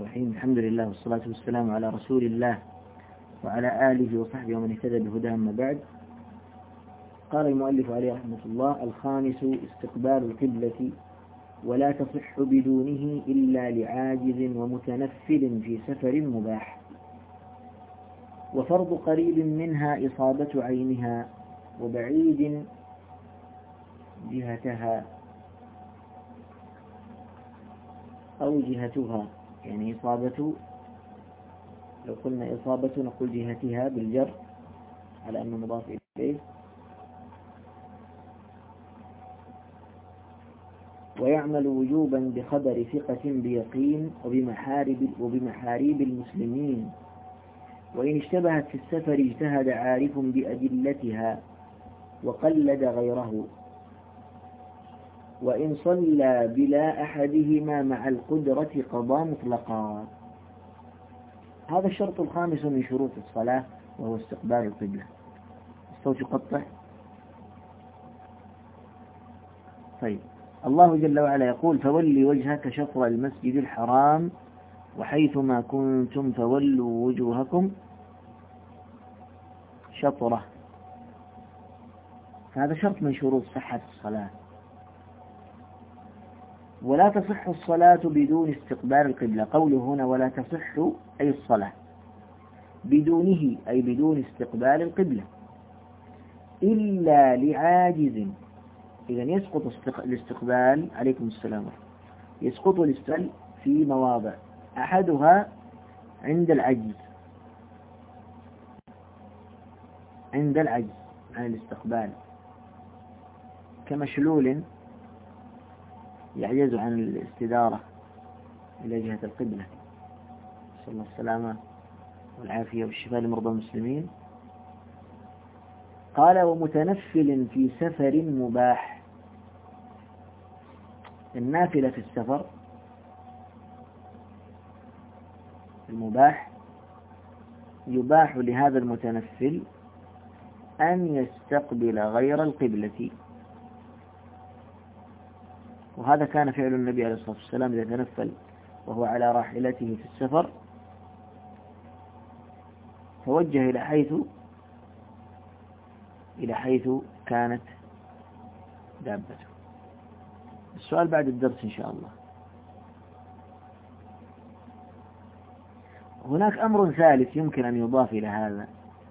الرحيم. الحمد لله والصلاة والسلام على رسول الله وعلى آله وصحبه ومن اهتدى بهداه. أما بعد، قال المؤلف عليه رحمة الله: الخامس استقبال القبلة، ولا تصح بدونه إلا لعاجز ومتنفل في سفر مباح. وفرض قريب منها إصابة عينها، وبعيد جهتها أو جهتها، يعني إصابة، لو قلنا إصابة نقول جهتها بالجر على أنه مضاف إليه. ويعمل وجوبا بخبر ثقة بيقين وبمحاريب المسلمين. وإن اشتبهت في السفر اجتهد عارف بأدلتها وقلد غيره. وإن صلى بلا أحدهما مع القدرة قضى مطلقا. هذا الشرط الخامس من شروط الصلاة، وهو استقبال القبلة. الصوت يقطع. طيب، الله جل وعلا يقول: فولي وجهك شطر المسجد الحرام وحيثما كنتم فولوا وجوهكم شطره. هذا شرط من شروط صحة الصلاة. ولا تصح الصلاة بدون استقبال القبلة. قوله هنا ولا تصح أي الصلاة، بدونه أي بدون استقبال القبلة، إلا لعاجز. إذن يسقط الاستقبال، عليكم السلام، يسقط الاستقبال في مواضع. أحدها عند العجز، عند العجز عن الاستقبال، كمشلول يعجز عن الاستدارة إلى جهة القبلة، نسأل الله السلامة والعافية والشفاء لمرضى المسلمين. قال: ومتنفل في سفر مباح. النافلة في السفر المباح يباح لهذا المتنفل أن يستقبل غير القبلة. وهذا كان فعل النبي عليه الصلاة والسلام إذا تنفل وهو على راحلته في السفر، توجه إلى حيث كانت دابته. السؤال بعد الدرس إن شاء الله. هناك أمر ثالث يمكن أن يضاف إلى هذا،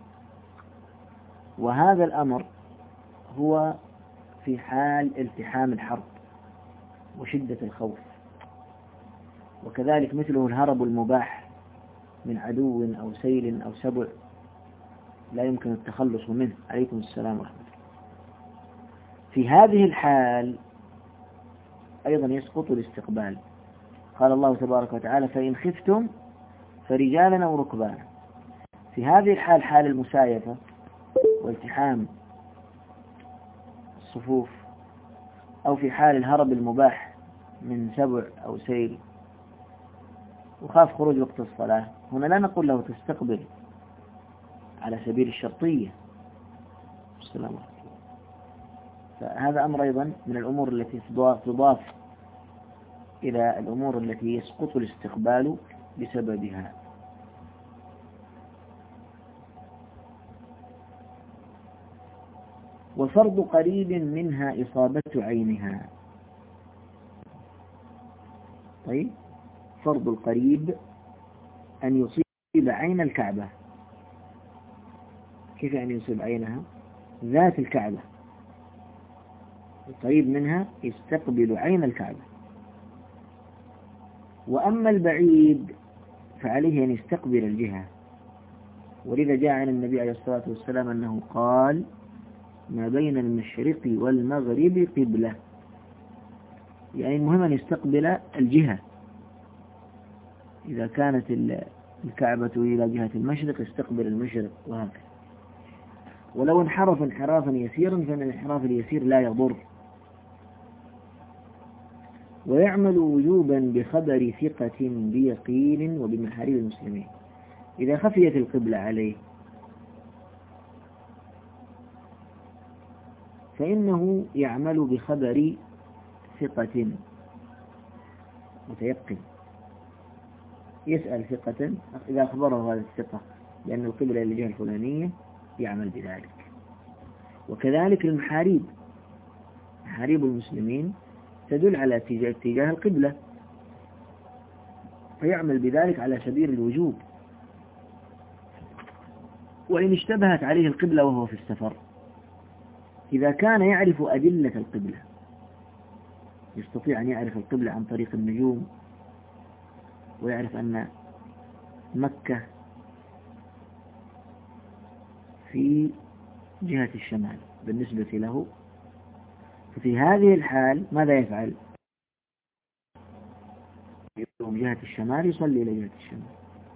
وهذا الأمر هو في حال التحام الحرب وشدة الخوف، وكذلك مثله الهرب المباح من عدو أو سيل أو سبع لا يمكن التخلص منه. عليكم السلام ورحمة الله. في هذه الحال أيضا يسقط الاستقبال. قال الله تبارك وتعالى: فإن خفتم فرجالا أو ركبانا. في هذه الحال، حال المسايفة والتحام الصفوف، أو في حال الهرب المباح من سبع أو سيل وخاف خروج وقت الصلاة، هنا لا نقول له تستقبل على سبيل الشرطية. السلام عليكم. فهذا أمر أيضا من الأمور التي تضاف إلى الأمور التي يسقط الاستقبال بسببها. وفرض قريب منها إصابة عينها. طيب، فرض القريب أن يصيب عين الكعبة. كيف يعني يصيب عينها؟ ذات الكعبة، القريب منها يستقبل عين الكعبة. وأما البعيد فعليه أن يستقبل الجهة، ولذا جاء عن النبي عليه الصلاة والسلام أنه قال: ما بين المشرق والمغرب قبلة. يعني المهم أن يستقبل الجهة. إذا كانت الكعبة إلى جهة المشرق يستقبل المشرق، وهكذا. ولو انحرف انحرافا يسيرا فإن الانحراف اليسير لا يضر. ويعمل وجوبا بخبر ثقة بيقين وبمحاريب المسلمين. إذا خفيت القبلة عليه فإنه يعمل بخبر ثقة متيقن. يسأل ثقة، إذا أخبره هذا الثقة بأن القبلة للجهة الفلانية يعمل بذلك. وكذلك المحاريب، محاريب المسلمين تدل على اتجاه القبلة، فيعمل بذلك على سبيل الوجوب. وإن اشتبهت عليه القبلة وهو في السفر، إذا كان يعرف أدلة القبلة، يستطيع أن يعرف القبلة عن طريق النجوم، ويعرف أن مكة في جهة الشمال بالنسبة له، ففي هذه الحال ماذا يفعل؟ يقوم جهة الشمال، يصلي إلى جهة الشمال.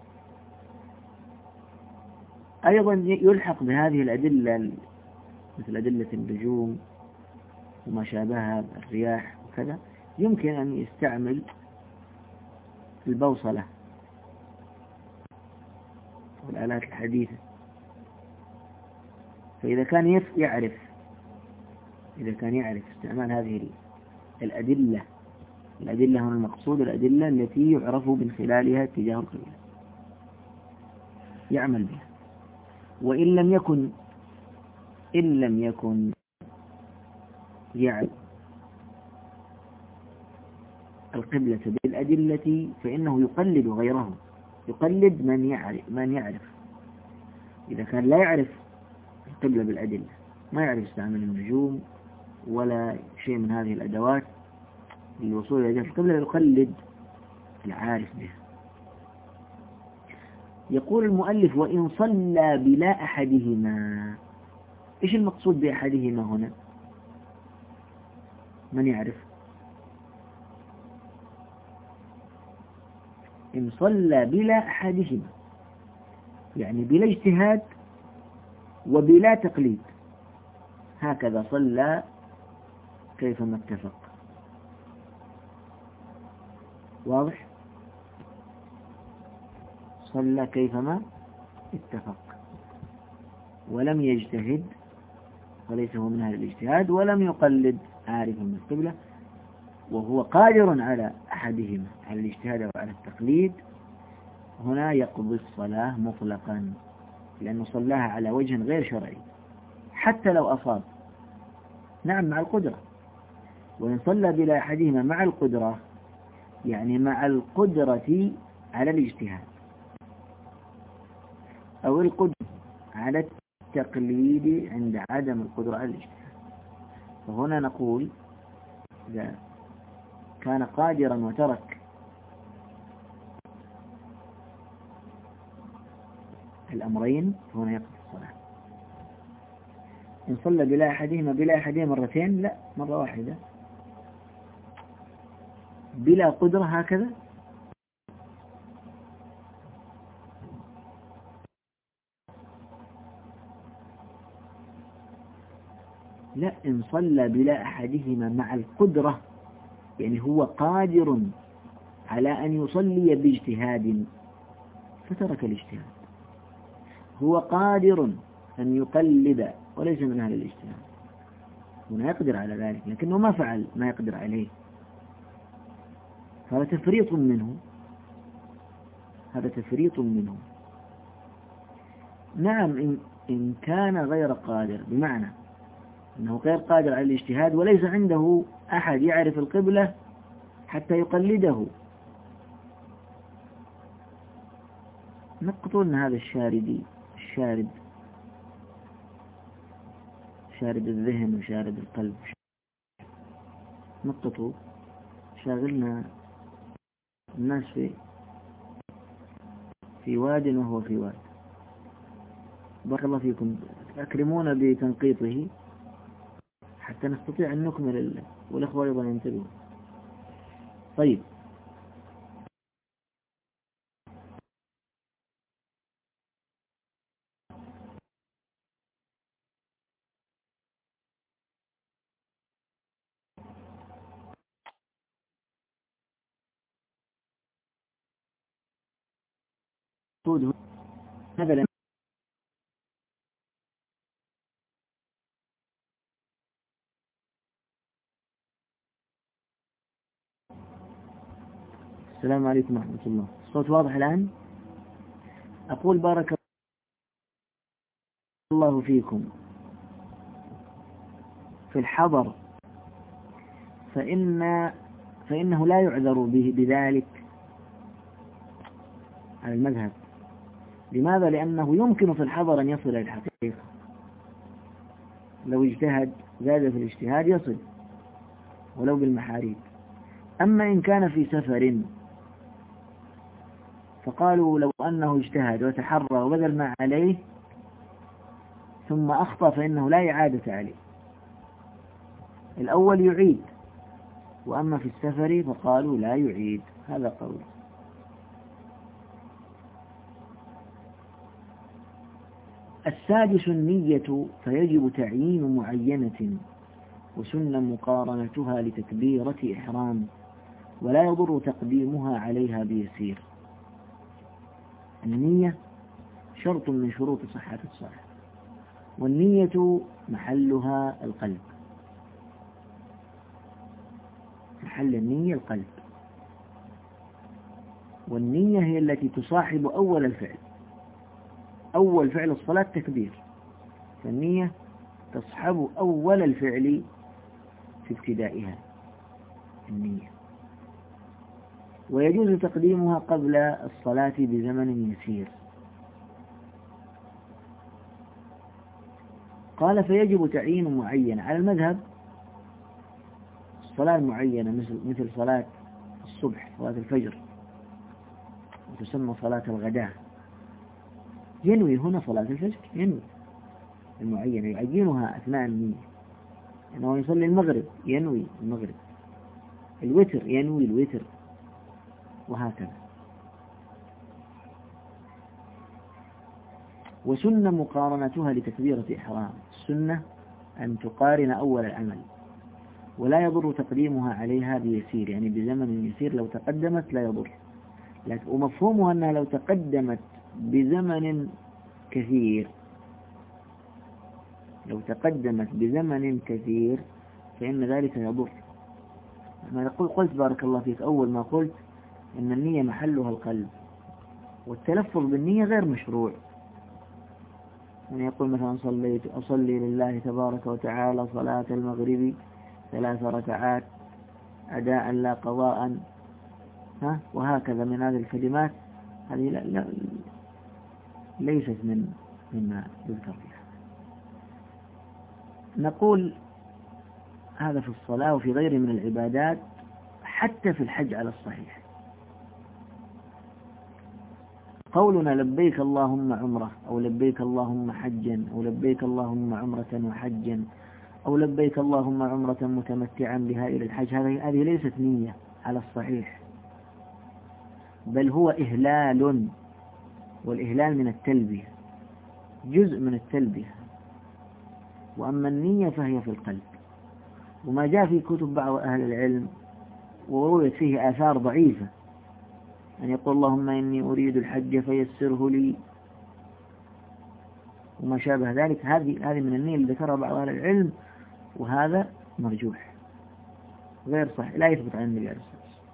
أيضا يلحق بهذه الأدلة مثل أدلة النجوم وما شابهها، الرياح وكذا، يمكن أن يستعمل البوصلة والآلات الحديثة. فإذا كان يعرف استعمال هذه الأدلة هنا المقصود الأدلة التي يعرف من خلالها اتجاه القبلة، يعمل بها. وإن لم يكن يعرف القبلة بالأدلة، فإنه يقلد غيره، يقلد من يعرف. إذا كان لا يعرف القبلة بالأدلة، ما يعرف يستعمل النجوم ولا شيء من هذه الأدوات للوصول إلى جهة القبلة، يقلد العارف بها. يقول المؤلف: وإن صلى بلا أحدهما. إيش المقصود بأحدهما هنا؟ من يعرف؟ إن صلى بلا أحدهما يعني بلا اجتهاد وبلا تقليد، هكذا صلى كيفما اتفق. واضح؟ صلى كيفما اتفق ولم يجتهد، وليس هو من أهل الاجتهاد، ولم يقلد عارفا بالقبلة، وهو قادر على أحدهما، على الاجتهاد وعلى التقليد. هنا يقضي الصلاة مطلقا، لأنه صلاها على وجه غير شرعي حتى لو أصاب، نعم مع القدرة. وإن صلى بلا أحدهما مع القدرة، يعني مع القدرة على الاجتهاد أو القدرة على التقليد عند عدم القدرة على الاجتهاد. فهنا نقول إذا كان قادرا وترك الأمرين فهنا يقضي الصلاة. إن صلى بلا أحدهما مرتين، لا، مرة واحدة بلا قدرة هكذا. لا، إن صلى بلا أحدهما مع القدرة، يعني هو قادر على أن يصلي باجتهاد فترك الاجتهاد، هو قادر أن يقلد وليس من أهل الاجتهاد، هنا يقدر على ذلك لكنه ما فعل ما يقدر عليه، هذا تفريط منه. نعم، إن كان غير قادر، بمعنى أنه غير قادر على الاجتهاد وليس عنده أحد يعرف القبلة حتى يقلده، نقول هذا شارد الذهن وشارد القلب، نقطه شاغلنا الناس في واد وهو في واد. بارك الله فيكم، أكرمونا بتنقيطه حتى نستطيع أن نكمل والأخوة أيضا ينتبهوا. طيب، مثلا السلام عليكم ورحمة الله. الصوت واضح الآن؟ أقول بارك الله فيكم. في الحضر فإنه لا يعذر به بذلك على المذهب. لماذا؟ لأنه يمكن في الحضر أن يصل إلى الحقيقة، لو اجتهد زاد في الاجتهاد يصل ولو بالمحاريب. أما إن كان في سفر فقالوا لو أنه اجتهد وتحرى وبذل ما عليه ثم أخطأ فإنه لا إعادة عليه، الأول يعيد، وأما في السفر فقالوا لا يعيد. هذا قول. السادس النية، فيجب تعيين معينة وسن مقارنتها لتكبيرة إحرام، ولا يضر تقديمها عليها بيسير. النية شرط من شروط صحة الصلاة، والنية محلها القلب، محل النية القلب، والنية هي التي تصاحب أول الفعل. أول فعل الصلاة تكبير، فالنية تصحب أول الفعل في ابتدائها النية، ويجوز تقديمها قبل الصلاة بزمن يسير. قال فيجب تعيين معين على المذهب. الصلاة المعينة مثل صلاة الصبح، صلاة الفجر، وتسمى صلاة الغداء، ينوي هنا صلاة الفجر، ينوي المعينة يعينها أثناء النية. إنه يصلي المغرب ينوي المغرب، الوتر ينوي الوتر، وهكذا. وسن مقارنتها لتكبيرة إحرام، السنة أن تقارن أول العمل، ولا يضر تقديمها عليها بيسير، يعني بزمن يسير، لو تقدمت لا يضر. ومفهومها أنها لو تقدمت بزمن كثير، لو تقدمت بزمن كثير فإن ذلك يضر. أنا قلت بارك الله فيك أول ما قلت إن النية محلها القلب، والتلفظ بالنية غير مشروع. يعني يقول مثلا أصلي لله تبارك وتعالى صلاة المغرب 3 ركعات أداء لا قضاء، وهكذا من هذه الكلمات، هذه لا ليست مما يذكر فيها. نقول هذا في الصلاة وفي غيره من العبادات، حتى في الحج على الصحيح. قولنا لبيك اللهم عمرة، أو لبيك اللهم حجا، أو لبيك اللهم عمرة وحجا، أو لبيك اللهم عمرة متمتعا بها إلى الحج، هذه ليست نية على الصحيح، بل هو إهلال، والإهلال من التلبية، جزء من التلبية. وأما النية فهي في القلب. وما جاء في كتب بعض أهل العلم ورويت فيه آثار ضعيفة، أن يقول اللهم إني أريد الحج فيسره لي وما شابه ذلك، هذه من النية اللي ذكرها بعض أهل العلم، وهذا مرجوح غير صحيح، لا يثبت عن النبي عليه الصلاة والسلام.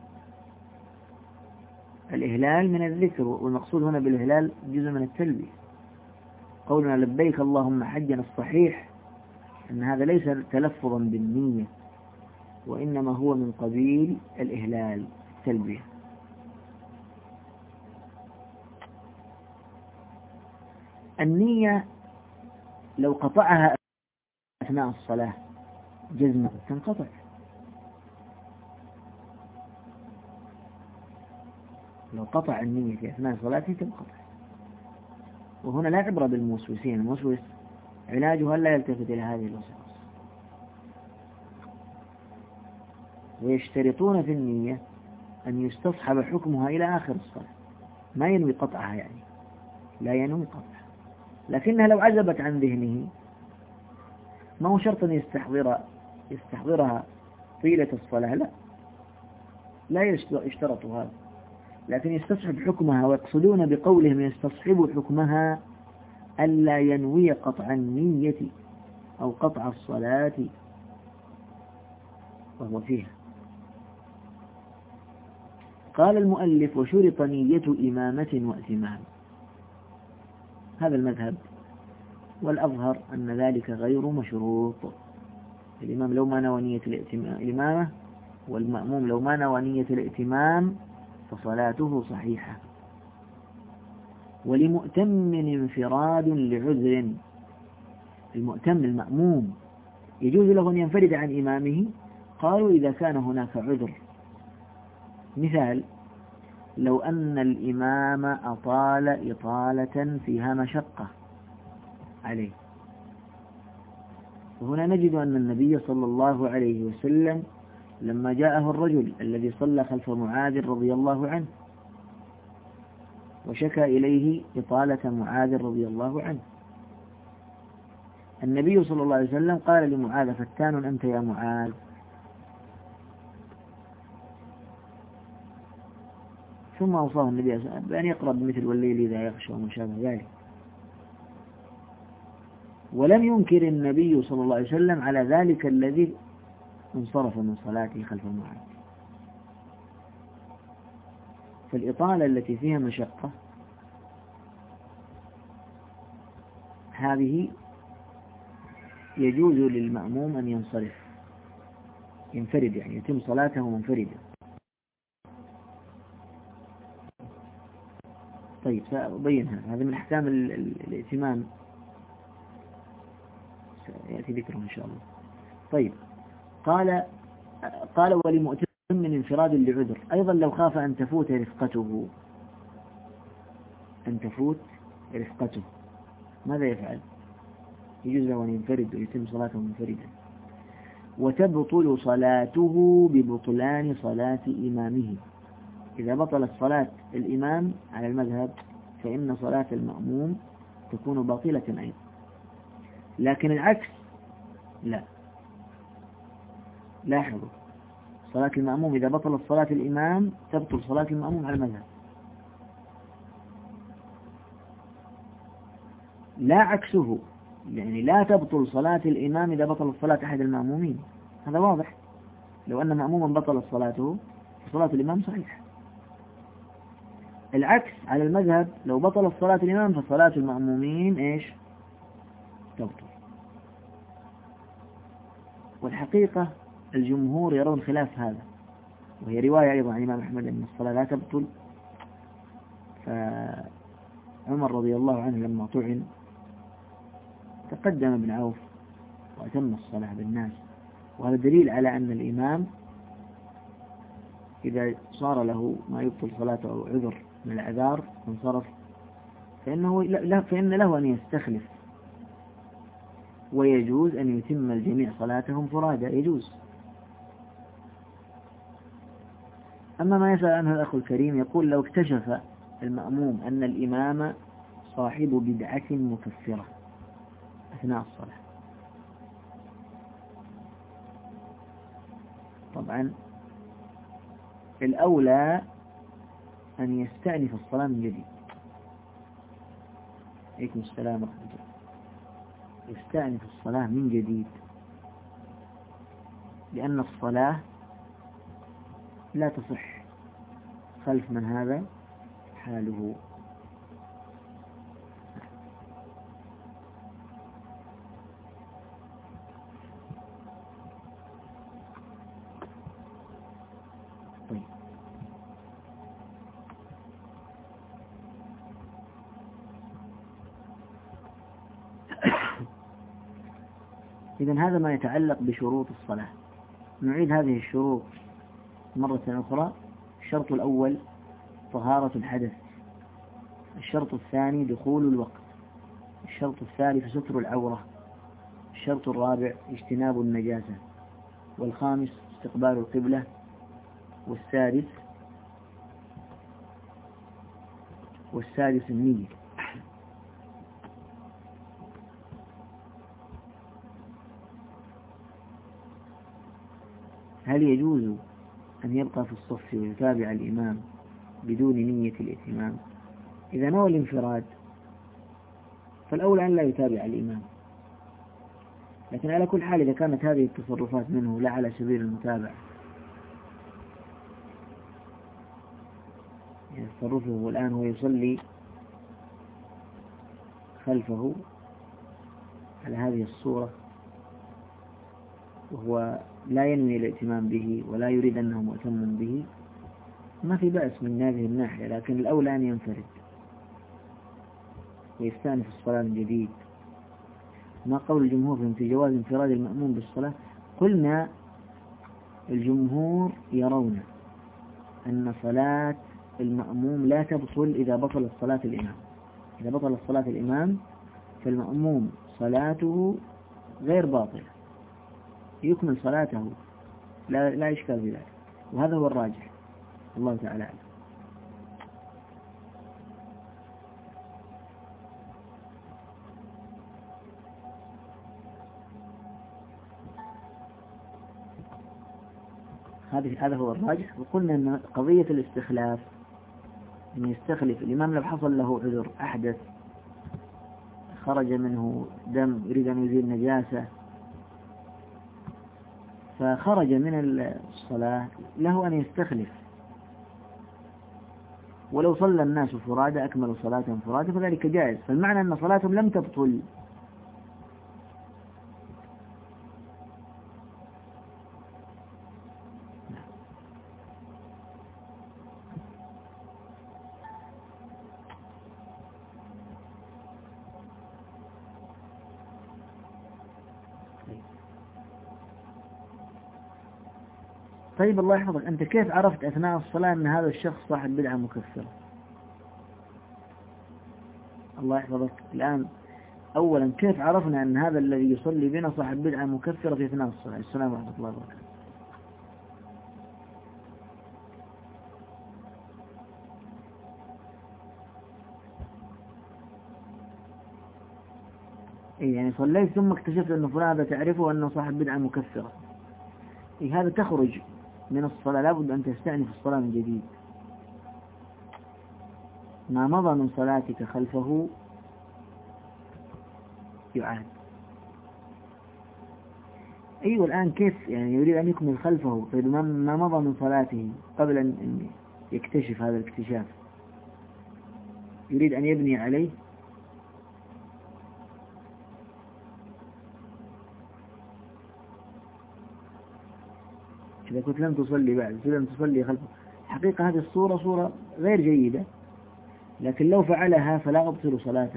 الإهلال من الذكر، والمقصود هنا بالإهلال جزء من التلبية. قولنا لبيك اللهم حجا الصحيح أن هذا ليس تلفظا بالنية، وإنما هو من قبيل الإهلال التلبية. النية لو قطعها أثناء الصلاة جزمة تنقطع، لو قطع النية في أثناء صلاته تنقطع. وهنا لا عبرة بالموسوسين، الموسوس علاجه ألا يلتفت إلى هذه الوسواس. ويشترطون في النية أن يستصحب حكمها إلى آخر الصلاة، ما ينوي قطعها، يعني لا ينوي قطعها، لكنها لو عزبت عن ذهنه ما هو شرط أن يستحضرها طيلة الصلاة، لا يشترط هذا، لكن يستصحب حكمها. ويقصدون بقولهم يستصحب حكمها ألا ينوي قطع النية أو قطع الصلاة وهو فيها. قال المؤلف: وشرط نية إمامة وائتمام. هذا المذهب، والأظهر أن ذلك غير مشروط. الإمام لو ما نوى نية الإمامة، والمأموم لو ما نوى نية الائتمام، فصلاته صحيحة. ولمؤتم انفراد لعذر، المؤتم المأموم يجوز له أن ينفرد عن إمامه. قالوا: إذا كان هناك عذر. مثال: لو أن الإمام أطال إطالة فيها مشقة عليه. وهنا نجد أن النبي صلى الله عليه وسلم لما جاءه الرجل الذي صلى خلف معاذ رضي الله عنه وشكى إليه إطالة معاذ رضي الله عنه، النبي صلى الله عليه وسلم قال لمعاذ: فتان أنت يا معاذ. ثم أوصاه النبي بأن يقرأ بمثل والليل إذا يغشى وما شابه ذلك. ولم ينكر النبي صلى الله عليه وسلم على ذلك الذي انصرف من صلاته خلف معاذ. فالإطالة التي فيها مشقة هذه يجوز للمأموم أن ينصرف، ينفرد، يعني يتم صلاته منفردا. طيب، سأبين هذا من أحكام الائتمام، سيأتي ذكره إن شاء الله. طيب، قال ولمؤتم من انفراد لعذر. أيضا لو خاف أن تفوت رفقته، ماذا يفعل؟ يجوز له أن ينفرد ويتم صلاته منفردا. وتبطل صلاته ببطلان صلاة إمامه. إذا بطلت صلاة الإمام على المذهب، فإن صلاة المأموم تكون باطلة أيضا. لكن العكس لا. لاحظوا، صلاة المأموم إذا بطلت صلاة الإمام تبطل صلاة المأموم على المذهب، لا عكسه. يعني لا تبطل صلاة الإمام إذا بطلت صلاة أحد المأمومين، هذا واضح. لو أن مأموما بطلت صلاته فصلاة الإمام صحيحة. العكس على المذهب، لو بطلت صلاة الإمام فصلاة المأمومين إيش؟ تبطل. والحقيقة الجمهور يرون خلاف هذا، وهي رواية أيضا عن الإمام أحمد أن الصلاة لا تبطل. فعمر رضي الله عنه لما طعن تقدم ابن عوف وأتم الصلاة بالناس، وهذا دليل على أن الإمام إذا صار له ما يبطل صلاته أو عذر من الأعذار انصرف، فإن له أن يستخلف، ويجوز أن يتم الجميع صلاتهم فرادى، يجوز. أما ما يسأل عنه الأخ الكريم، يقول: لو اكتشف المأموم أن الإمام صاحب بدعة مكفرة أثناء الصلاة، طبعا الأولى أن يستأنف الصلاة من جديد. عليكم السلام ورحمة الله. يستأنف الصلاة من جديد، لأن الصلاة لا تصح خلف من هذا حاله. طيب، إذن هذا ما يتعلق بشروط الصلاة. نعيد هذه الشروط مرة أخرى. الشرط الأول طهارة الحدث. الشرط الثاني دخول الوقت. الشرط الثالث ستر العورة. الشرط الرابع اجتناب النجاسة. والخامس استقبال القبلة. والسادس النية. هل يجوز أن يبقى في الصف ويتابع الإمام بدون نية الائتمام؟ إذا نوى الانفراد فالأولى أن لا يتابع الإمام، لكن على كل حال إذا كانت هذه التصرفات منه لا على سبيل المتابعة تصرفه الآن هو يصلي خلفه على هذه الصورة وهو لا ينوي الائتمام به ولا يريد أنه مؤتم به، ما في بأس من هذه الناحية، لكن الأولى أن ينفرد ويستأنف الصلاة من جديد. ما قول الجمهور في جواز انفراد المأموم بالصلاة؟ قلنا الجمهور يرون أن صلاة المأموم لا تبطل إذا بطلت صلاة الإمام. إذا بطلت صلاة الإمام فالمأموم صلاته غير باطلة، يكمل صلاته، لا إشكال في ذلك، وهذا هو الراجح، الله تعالى أعلم. هذا هو الراجح. وقلنا أن قضية الاستخلاف، أن يستخلف الإمام لو حصل له عذر، أحدث، خرج منه دم، يريد أن يزيل نجاسة فخرج من الصلاة، له أن يستخلف، ولو صلى الناس فرادى أكملوا صلاتهم فرادى فذلك جائز، فالمعنى أن صلاتهم لم تبطل. طيب الله يحفظك، أنت كيف عرفت أثناء الصلاة أن هذا الشخص صاحب بدعة مكفرة؟ الله يحفظك، الآن أولا كيف عرفنا أن هذا الذي يصلي بنا صاحب بدعة مكفرة في أثناء الصلاة؟ السلام ورحمة الله وبركاته. إيه يعني صليت ثم اكتشفت أن فلان هذا تعرفه أنه صاحب بدعة مكفرة، إيه هذا تخرج من الصلاة، لابد أن تستأنف الصلاة من جديد. ما مضى من صلاتك خلفه يعاد. أيوة الآن كيف يعني يريد أن يكمل خلفه؟ طيب ما مضى من صلاته قبل أن يكتشف هذا الاكتشاف، يريد أن يبني عليه. إذا كنت لم تصلي بعد لم تصلي خلفه، حقيقة هذه الصورة صورة غير جيدة، لكن لو فعلها فلا أبطل صلاته.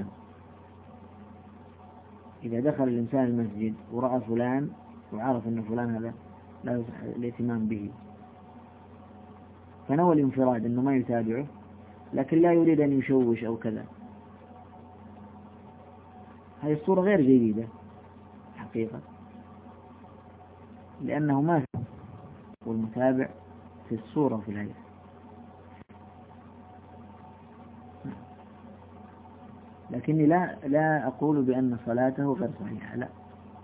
إذا دخل الإنسان المسجد ورأى فلان وعرف أن فلان هذا لا يصح الاهتمام به، فنوى الانفراد أنه ما يتابعه، لكن لا يريد أن يشوش أو كذا، هذه الصورة غير جيدة حقيقة، لأنه ما في والمتابع في الصورة في الهيئة. لكني لا أقول بأن صلاته غير صحيحة، لا.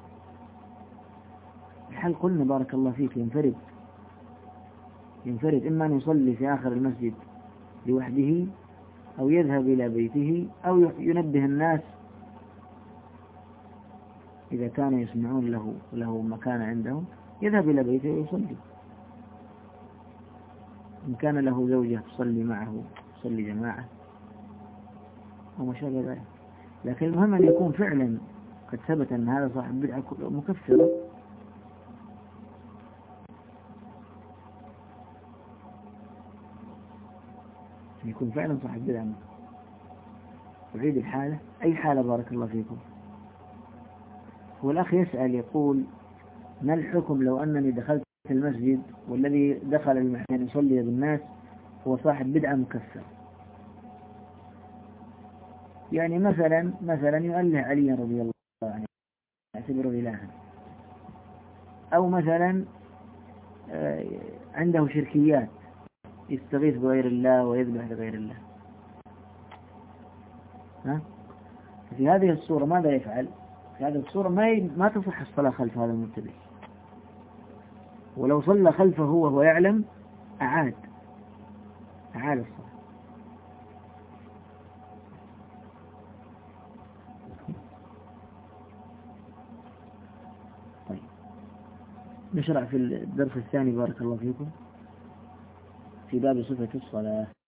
الحل قلنا بارك الله فيك ينفرد، إما أن يصلي في آخر المسجد لوحده، أو يذهب إلى بيته، أو ينبه الناس إذا كانوا يسمعون له مكان عندهم، يذهب إلى بيته ويصلي. إن كان له زوجة تصلي معه، تصلي جماعة وما شابه ذلك. لكن المهم أن يكون فعلا قد ثبت أن هذا صاحب بدعة مكفرة. أن يكون فعلا صاحب بدعة. أعيد الحالة، أي حالة بارك الله فيكم؟ هو الأخ يسأل يقول: ما الحكم لو أنني دخلت المسجد والذي دخل المكان يصلي بالناس هو صاحب بدعة مكفرة؟ يعني مثلا يؤله علي رضي الله عنه، يعتبره إلها، أو مثلا عنده شركيات، يستغيث بغير الله ويذبح لغير الله. في هذه الصورة ماذا يفعل؟ في هذه الصورة ما تصح الصلاة خلف هذا المبتدع، ولو صلى خلفه وهو يعلم أعاد الصلاة. طيب نشرع في الدرس الثاني بارك الله فيكم في باب صفة الصلاة.